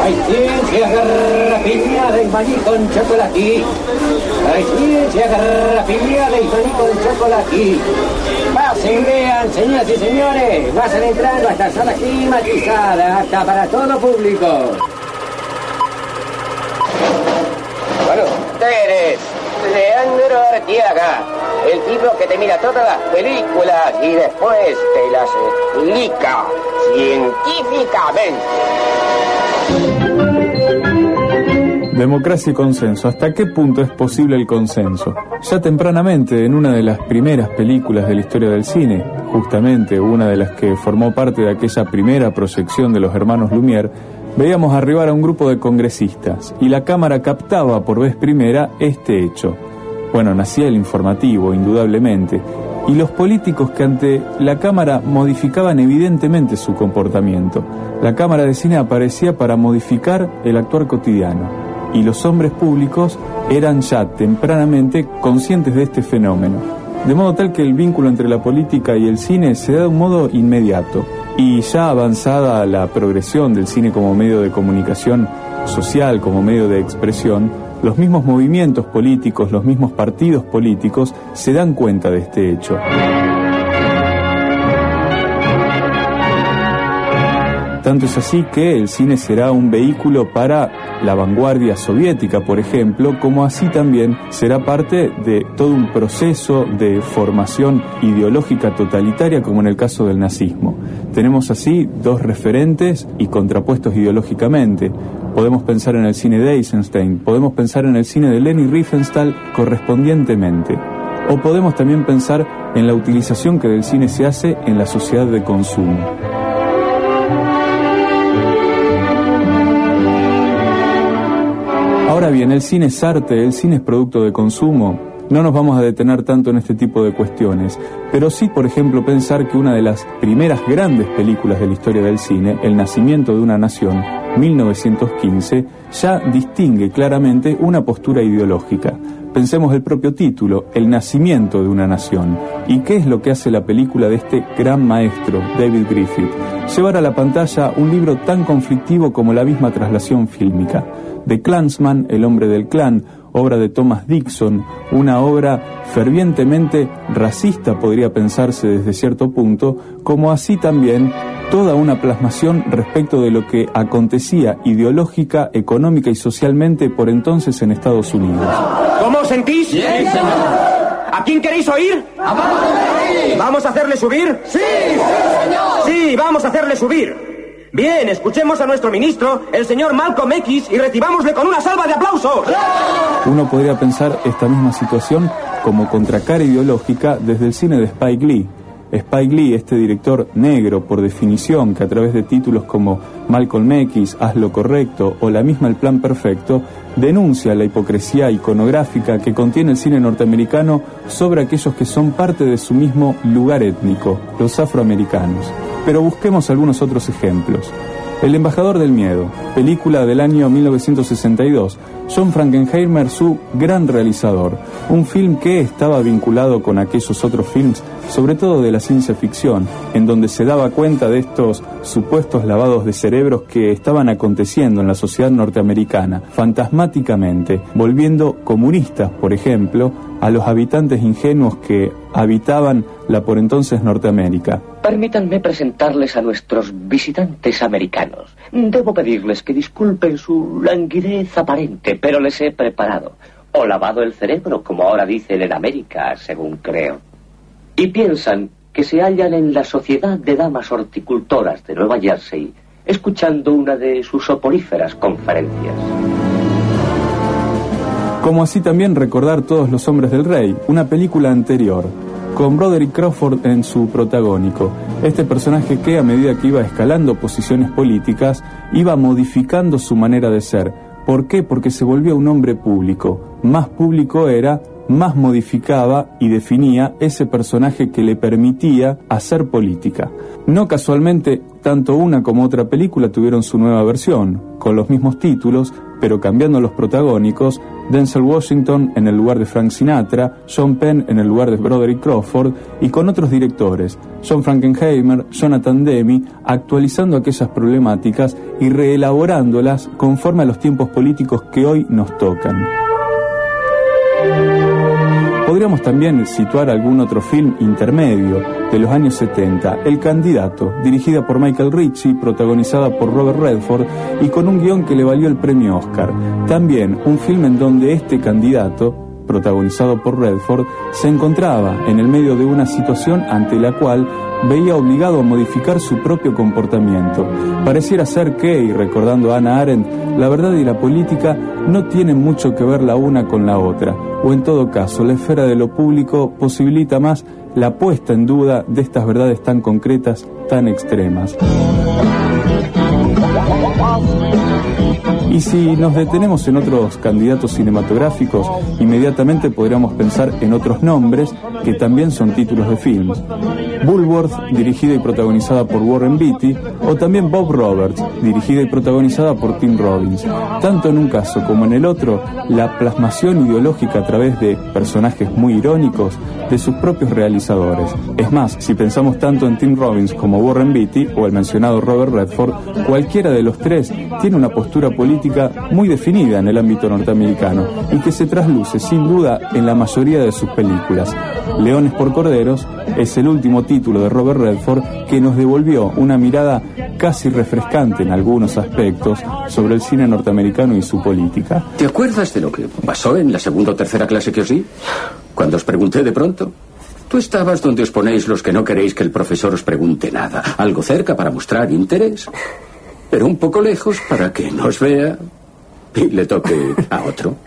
Hay ciencia garrafiliada y maní con chocolate. Hay ciencia garrafiliada y maní con chocolate. Pasen, vean, señoras y señores. Vas entrando a esta sala climatizada, hasta para todo público. Bueno, ustedes, Leandro Arteaga, el tipo que te mira todas las películas y después te las explica científicamente. Democracia y consenso. ¿Hasta qué punto es posible el consenso? Ya tempranamente, en una de las primeras películas de la historia del cine, justamente una de las que formó parte de aquella primera proyección de los hermanos Lumière, veíamos arribar a un grupo de congresistas y la cámara captaba por vez primera este hecho. Bueno, nacía el informativo, indudablemente, y los políticos que ante la cámara modificaban evidentemente su comportamiento. La cámara de cine aparecía para modificar el actuar cotidiano, y los hombres públicos eran ya tempranamente conscientes de este fenómeno, de modo tal que el vínculo entre la política y el cine se da de un modo inmediato, y ya avanzada la progresión del cine como medio de comunicación social, como medio de expresión, los mismos movimientos políticos, los mismos partidos políticos se dan cuenta de este hecho. Tanto es así que el cine será un vehículo para la vanguardia soviética, por ejemplo, como así también será parte de todo un proceso de formación ideológica totalitaria, como en el caso del nazismo. Tenemos así dos referentes y contrapuestos ideológicamente. Podemos pensar en el cine de Eisenstein, podemos pensar en el cine de Leni Riefenstahl correspondientemente. O podemos también pensar en la utilización que del cine se hace en la sociedad de consumo. Ahora bien, el cine es arte, el cine es producto de consumo. No nos vamos a detener tanto en este tipo de cuestiones, pero sí, por ejemplo, pensar que una de las primeras grandes películas de la historia del cine, El nacimiento de una nación, 1915, ya distingue claramente una postura ideológica. Pensemos el propio título, El nacimiento de una nación. ¿Y qué es lo que hace la película de este gran maestro, David Griffith? Llevar a la pantalla un libro tan conflictivo como la misma traslación fílmica. The Klansman, El hombre del clan, obra de Thomas Dixon, una obra fervientemente racista, podría pensarse desde cierto punto, como así también toda una plasmación respecto de lo que acontecía ideológica, económica y socialmente por entonces en Estados Unidos. ¿Cómo os sentís? Bien, señor. ¿A quién queréis oír? ¿Vamos a hacerle subir? ¡Sí, señor! Sí, vamos a hacerle subir. Bien, escuchemos a nuestro ministro, el señor Malcolm X, y recibámosle con una salva de aplausos. Uno podría pensar esta misma situación como contracara ideológica desde el cine de Spike Lee. Spike Lee, este director negro por definición, que a través de títulos como Malcolm X, Haz lo correcto o la misma El plan perfecto, denuncia la hipocresía iconográfica que contiene el cine norteamericano sobre aquellos que son parte de su mismo lugar étnico, los afroamericanos. Pero busquemos algunos otros ejemplos. El embajador del miedo, película del año 1962, John Frankenheimer, su gran realizador, un film que estaba vinculado con aquellos otros films, sobre todo de la ciencia ficción, en donde se daba cuenta de estos supuestos lavados de cerebros que estaban aconteciendo en la sociedad norteamericana, fantasmáticamente, volviendo comunistas, por ejemplo, a los habitantes ingenuos que habitaban la por entonces Norteamérica. Permítanme presentarles a nuestros visitantes americanos. Debo pedirles que disculpen su languidez aparente, pero les he preparado o lavado el cerebro, como ahora dicen en América, según creo. Y piensan que se hallan en la Sociedad de Damas Horticultoras de Nueva Jersey, escuchando una de sus soporíferas conferencias. Como así también recordar Todos los hombres del rey, una película anterior, con Broderick Crawford en su protagónico. Este personaje que, a medida que iba escalando posiciones políticas, iba modificando su manera de ser. ¿Por qué? Porque se volvía un hombre público. Más público era, más modificaba y definía ese personaje que le permitía hacer política. No casualmente, tanto una como otra película tuvieron su nueva versión, con los mismos títulos, pero cambiando los protagónicos, Denzel Washington en el lugar de Frank Sinatra, Sean Penn en el lugar de Broderick Crawford, y con otros directores, John Frankenheimer, Jonathan Demme, actualizando aquellas problemáticas y reelaborándolas conforme a los tiempos políticos que hoy nos tocan. Podríamos también situar algún otro film intermedio de los años 70, El Candidato, dirigida por Michael Ritchie, protagonizada por Robert Redford y con un guión que le valió el premio Oscar. También un film en donde este candidato, protagonizado por Redford, se encontraba en el medio de una situación ante la cual veía obligado a modificar su propio comportamiento. Pareciera ser que, y recordando a Hannah Arendt, la verdad y la política no tienen mucho que ver la una con la otra, o en todo caso, la esfera de lo público posibilita más la puesta en duda de estas verdades tan concretas, tan extremas. Y si nos detenemos en otros candidatos cinematográficos, inmediatamente podríamos pensar en otros nombres que también son títulos de films. Bulworth, dirigida y protagonizada por Warren Beatty, o también Bob Roberts, dirigida y protagonizada por Tim Robbins. Tanto en un caso como en el otro, la plasmación ideológica a través de personajes muy irónicos de sus propios realizadores. Es más, si pensamos tanto en Tim Robbins como Warren Beatty o el mencionado Robert Redford, cualquiera de los tres tiene una postura política muy definida en el ámbito norteamericano y que se trasluce sin duda en la mayoría de sus películas. Leones por Corderos es el último título de Robert Redford que nos devolvió una mirada casi refrescante en algunos aspectos sobre el cine norteamericano y su política. ¿Te acuerdas de lo que pasó en la segunda o tercera clase que os di? Cuando os pregunté de pronto. Tú estabas donde os ponéis los que no queréis que el profesor os pregunte nada. Algo cerca para mostrar interés, pero un poco lejos para que no os vea y le toque a otro.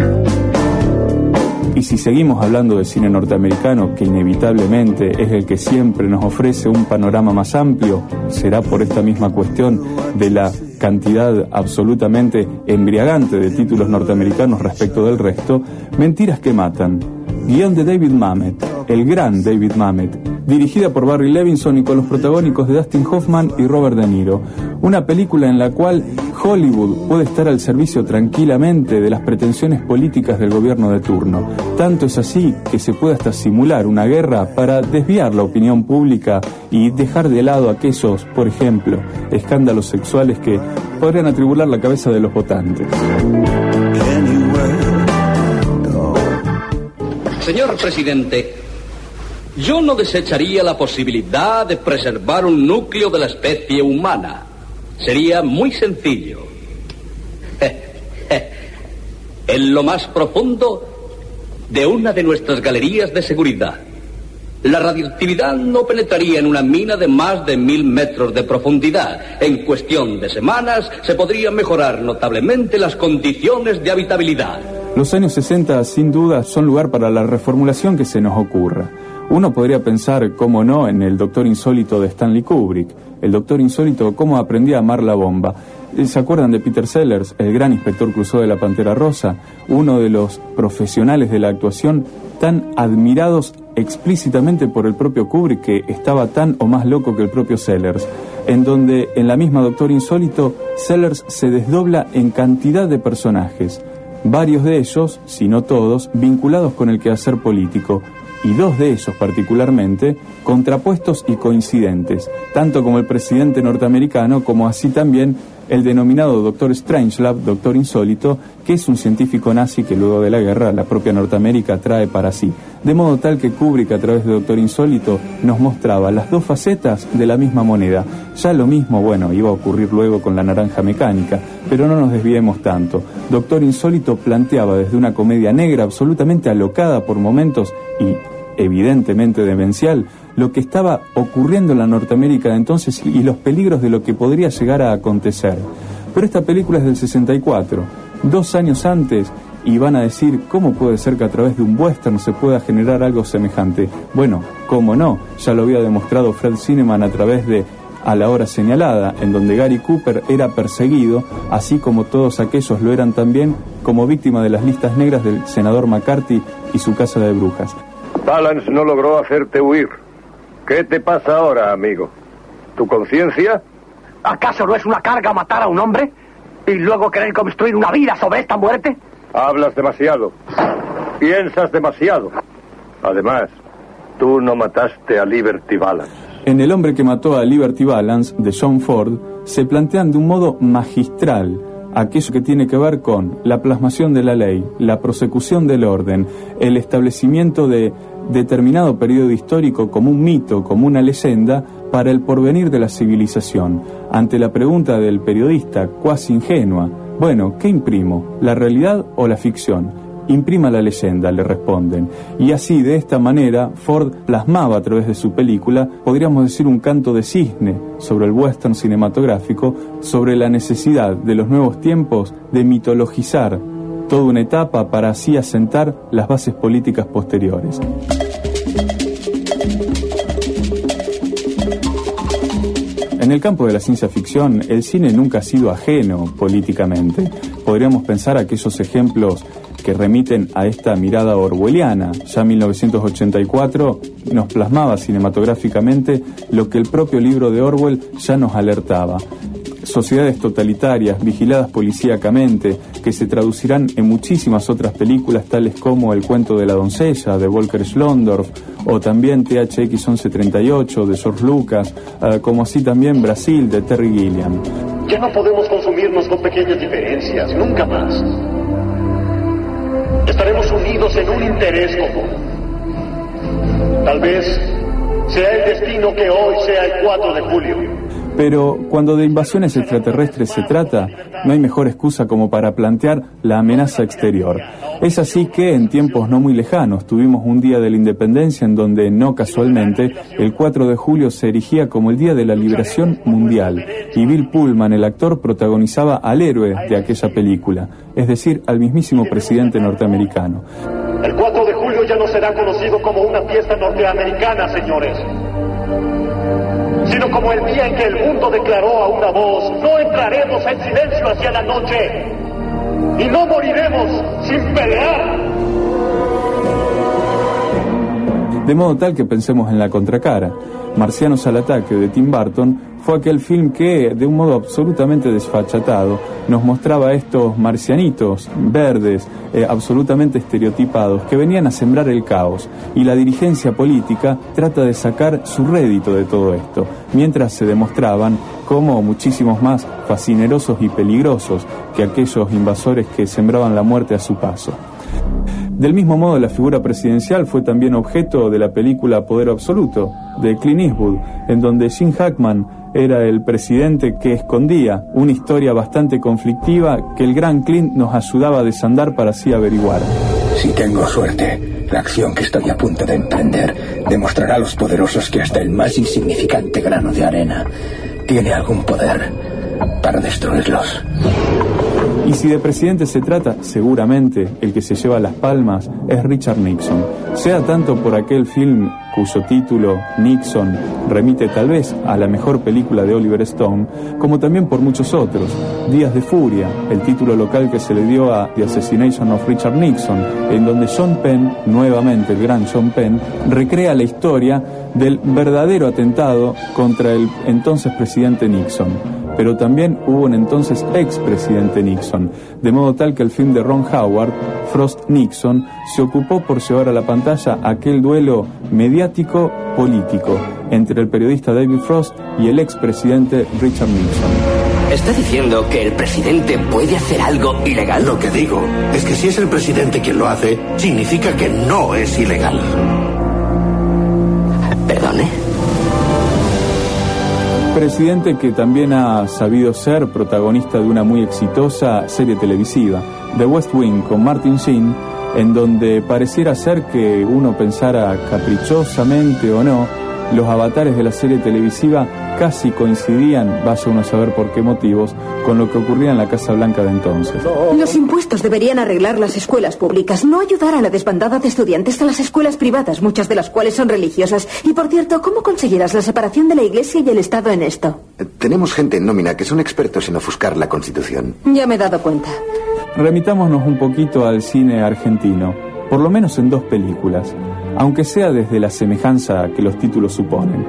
Y si seguimos hablando de cine norteamericano, que inevitablemente es el que siempre nos ofrece un panorama más amplio, será por esta misma cuestión de la cantidad absolutamente embriagante de títulos norteamericanos respecto del resto, Mentiras que matan, guión de David Mamet, el gran David Mamet, dirigida por Barry Levinson y con los protagónicos de Dustin Hoffman y Robert De Niro. Una película en la cual Hollywood puede estar al servicio tranquilamente de las pretensiones políticas del gobierno de turno. Tanto es así que se puede hasta simular una guerra para desviar la opinión pública y dejar de lado aquellos, por ejemplo, escándalos sexuales que podrían atribular la cabeza de los votantes. Señor presidente, yo no desecharía la posibilidad de preservar un núcleo de la especie humana. Sería muy sencillo. En lo más profundo de una de nuestras galerías de seguridad. La radioactividad no penetraría en una mina de más de 1000 metros de profundidad. En cuestión de semanas se podrían mejorar notablemente las condiciones de habitabilidad. Los años 60, sin duda, son lugar para la reformulación que se nos ocurra. Uno podría pensar, cómo no, en el Doctor Insólito de Stanley Kubrick. El Doctor Insólito, cómo aprendía a amar la bomba. ¿Se acuerdan de Peter Sellers, el gran inspector Clouseau de La Pantera Rosa? Uno de los profesionales de la actuación tan admirados explícitamente por el propio Kubrick, que estaba tan o más loco que el propio Sellers. En donde, en la misma Doctor Insólito, Sellers se desdobla en cantidad de personajes. Varios de ellos, si no todos, vinculados con el quehacer político, y dos de ellos particularmente, contrapuestos y coincidentes, tanto como el presidente norteamericano como así también el denominado Dr. Strangelove, Doctor Insólito, que es un científico nazi que luego de la guerra la propia Norteamérica trae para sí. De modo tal que Kubrick, a través de Doctor Insólito, nos mostraba las dos facetas de la misma moneda. Ya lo mismo, bueno, iba a ocurrir luego con La Naranja Mecánica, pero no nos desviemos tanto. Doctor Insólito planteaba desde una comedia negra absolutamente alocada por momentos y evidentemente demencial, lo que estaba ocurriendo en la Norteamérica de entonces y los peligros de lo que podría llegar a acontecer. Pero esta película es del 64, 2 años antes, y van a decir, ¿cómo puede ser que a través de un western se pueda generar algo semejante? Bueno, cómo no, ya lo había demostrado Fred Zinnemann a través de A la hora señalada, en donde Gary Cooper era perseguido, así como todos aquellos lo eran también, como víctima de las listas negras del senador McCarthy y su casa de brujas. Balance no logró hacerte huir. ¿Qué te pasa ahora, amigo? ¿Tu conciencia? ¿Acaso no es una carga matar a un hombre? ¿Y luego querer construir una vida sobre esta muerte? Hablas demasiado. Piensas demasiado. Además, tú no mataste a Liberty Balance. En El hombre que mató a Liberty Balance, de John Ford, se plantean de un modo magistral aquello que tiene que ver con la plasmación de la ley, la prosecución del orden, el establecimiento de determinado periodo histórico como un mito, como una leyenda, para el porvenir de la civilización. Ante la pregunta del periodista, cuasi ingenua, bueno, ¿qué imprimo? ¿La realidad o la ficción? Imprima la leyenda, le responden. Y así, de esta manera, Ford plasmaba a través de su película, podríamos decir, un canto de cisne sobre el western cinematográfico, sobre la necesidad de los nuevos tiempos de mitologizar toda una etapa para así asentar las bases políticas posteriores. En el campo de la ciencia ficción, el cine nunca ha sido ajeno políticamente. Podríamos pensar aquellos ejemplos que remiten a esta mirada orwelliana. Ya en 1984 nos plasmaba cinematográficamente lo que el propio libro de Orwell ya nos alertaba. Sociedades totalitarias, vigiladas policíacamente, que se traducirán en muchísimas otras películas, tales como El cuento de la doncella, de Volker Schlondorf, o también THX 1138, de George Lucas, como así también Brasil, de Terry Gilliam. Ya no podemos consumirnos con pequeñas diferencias, nunca más. Estaremos unidos en un interés común. Tal vez sea el destino que hoy sea el 4 de julio. Pero cuando de invasiones extraterrestres se trata, no hay mejor excusa como para plantear la amenaza exterior. Es así que en tiempos no muy lejanos tuvimos un día de la independencia en donde, no casualmente, el 4 de julio se erigía como el Día de la Liberación Mundial, y Bill Pullman, el actor, protagonizaba al héroe de aquella película, es decir, al mismísimo presidente norteamericano. El 4 de julio ya no será conocido como una fiesta norteamericana, señores, sino como el día en que el mundo declaró a una voz: no entraremos en silencio hacia la noche y no moriremos sin pelear. De modo tal que pensemos en la contracara. Marcianos al ataque, de Tim Burton, fue aquel film que, de un modo absolutamente desfachatado, nos mostraba a estos marcianitos verdes, absolutamente estereotipados, que venían a sembrar el caos, y la dirigencia política trata de sacar su rédito de todo esto, mientras se demostraban como muchísimos más fascinerosos y peligrosos que aquellos invasores que sembraban la muerte a su paso. Del mismo modo, la figura presidencial fue también objeto de la película Poder Absoluto, de Clint Eastwood, en donde Gene Hackman era el presidente que escondía una historia bastante conflictiva que el gran Clint nos ayudaba a desandar para así averiguar. Si tengo suerte, la acción que estoy a punto de emprender demostrará a los poderosos que hasta el más insignificante grano de arena tiene algún poder para destruirlos. Y si de presidente se trata, seguramente el que se lleva las palmas es Richard Nixon, sea tanto por aquel film cuyo título, Nixon, remite tal vez a la mejor película de Oliver Stone, como también por muchos otros. Días de Furia, el título local que se le dio a The Assassination of Richard Nixon, en donde Sean Penn, nuevamente el gran Sean Penn, recrea la historia del verdadero atentado contra el entonces presidente Nixon. Pero también hubo un entonces expresidente Nixon, de modo tal que el film de Ron Howard, Frost Nixon, se ocupó por llevar a la pantalla aquel duelo mediático-político entre el periodista David Frost y el expresidente Richard Nixon. ¿Está diciendo que el presidente puede hacer algo ilegal? Lo que digo es que si es el presidente quien lo hace, significa que no es ilegal. ¿Perdone? Presidente que también ha sabido ser protagonista de una muy exitosa serie televisiva, The West Wing, con Martin Sheen, en donde pareciera ser que uno pensara caprichosamente o no, los avatares de la serie televisiva casi coincidían, vaya uno a saber por qué motivos, con lo que ocurría en la Casa Blanca de entonces. Los impuestos deberían arreglar las escuelas públicas, no ayudar a la desbandada de estudiantes a las escuelas privadas, muchas de las cuales son religiosas. Y por cierto, ¿cómo conseguirás la separación de la Iglesia y el Estado en esto? Tenemos gente en nómina que son expertos en ofuscar la Constitución. Ya me he dado cuenta. Remitámonos un poquito al cine argentino, por lo menos en dos películas, aunque sea desde la semejanza que los títulos suponen.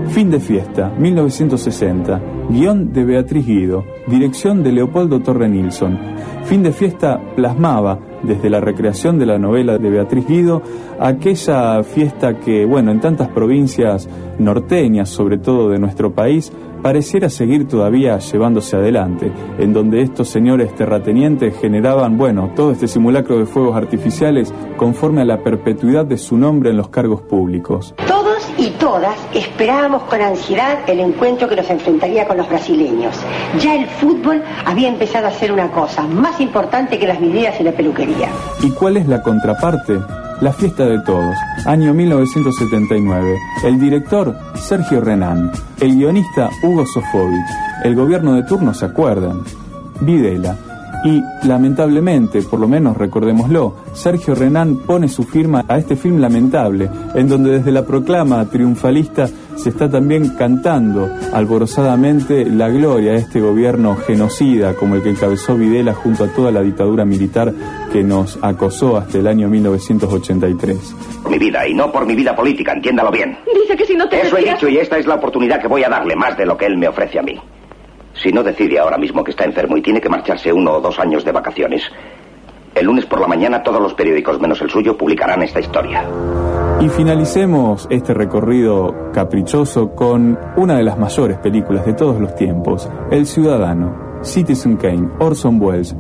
Fin de fiesta, 1960. Guión de Beatriz Guido. Dirección de Leopoldo Torre Nilsson. Fin de fiesta plasmaba, desde la recreación de la novela de Beatriz Guido, aquella fiesta que, bueno, en tantas provincias norteñas, sobre todo de nuestro país, pareciera seguir todavía llevándose adelante, en donde estos señores terratenientes generaban, bueno, todo este simulacro de fuegos artificiales conforme a la perpetuidad de su nombre en los cargos públicos. Todos y todas esperábamos con ansiedad el encuentro que nos enfrentaría con los brasileños. Ya el fútbol había empezado a ser una cosa más importante que las vidrieras y la peluquería. ¿Y cuál es la contraparte? La fiesta de todos, año 1979. El director, Sergio Renán. El guionista, Hugo Sofovich. El gobierno de turno, ¿se acuerdan? Videla. Y, lamentablemente, por lo menos recordémoslo, Sergio Renán pone su firma a este film lamentable, en donde desde la proclama triunfalista se está también cantando alborozadamente la gloria de este gobierno genocida como el que encabezó Videla junto a toda la dictadura militar que nos acosó hasta el año 1983. Por mi vida y no por mi vida política, entiéndalo bien. Dice que si no te Eso he dicho y esta es la oportunidad que voy a darle, más de lo que él me ofrece a mí. Si no decide ahora mismo que está enfermo y tiene que marcharse 1 o 2 años de vacaciones, el lunes por la mañana todos los periódicos menos el suyo publicarán esta historia. Y finalicemos este recorrido caprichoso con una de las mayores películas de todos los tiempos, El Ciudadano. Citizen Kane, Orson Welles,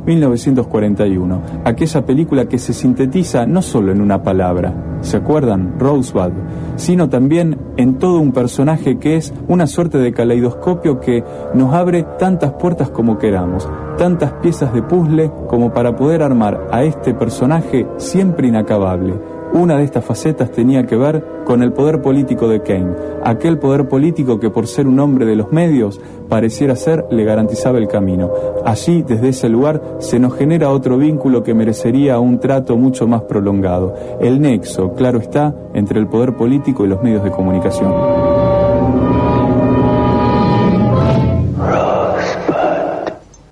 1941. Aquella película que se sintetiza no solo en una palabra, ¿se acuerdan? Rosebud, sino también en todo un personaje que es una suerte de caleidoscopio que nos abre tantas puertas como queramos, tantas piezas de puzzle como para poder armar a este personaje siempre inacabable. Una de estas facetas tenía que ver con el poder político de Kane, aquel poder político que por ser un hombre de los medios pareciera ser le garantizaba el camino. Allí, desde ese lugar, se nos genera otro vínculo que merecería un trato mucho más prolongado. El nexo, claro está, entre el poder político y los medios de comunicación.